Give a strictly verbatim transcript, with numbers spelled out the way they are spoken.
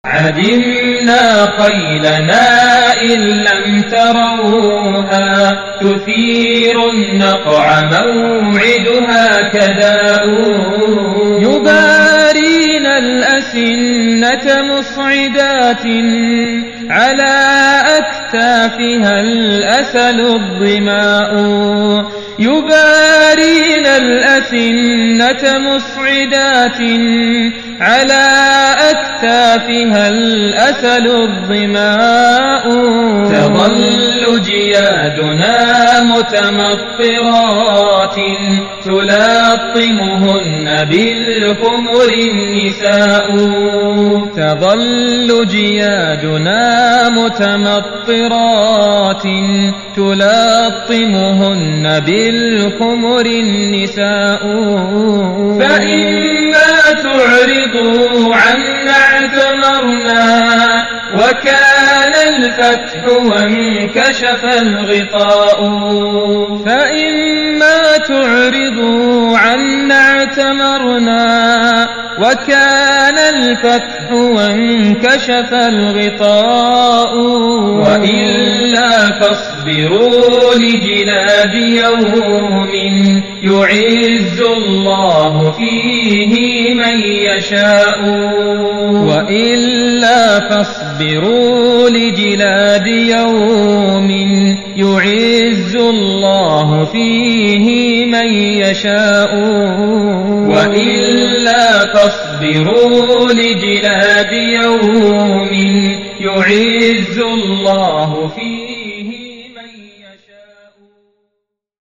عدمنا خيلنا إن لم تروها تثير النقع موعدها كداء يبارين الأسنة مصعدات على أكتافها الأسل الظماء يبارين الأسنة مصعدات على أكتافها الأسل الظماء تظل جيادنا متمطرات تلاطمهن بالخمر النساء تظل جيادنا متمطرات تلاطمهن بالخمر النساء فإما تعرضوا عنا اعتمرنا وكان الفتح وانكشف الغطاء فإما تعرضوا عنا اعتمرنا وكان الفتح وانكشف الغطاء وإلا فاصبروا لجلاد يوم يعز الله فيه من يشاء وإلا فاصبروا لجلاد يوم يعز الله فيه من يشاء وإلا فاصبروا لجلاد يوم يعز الله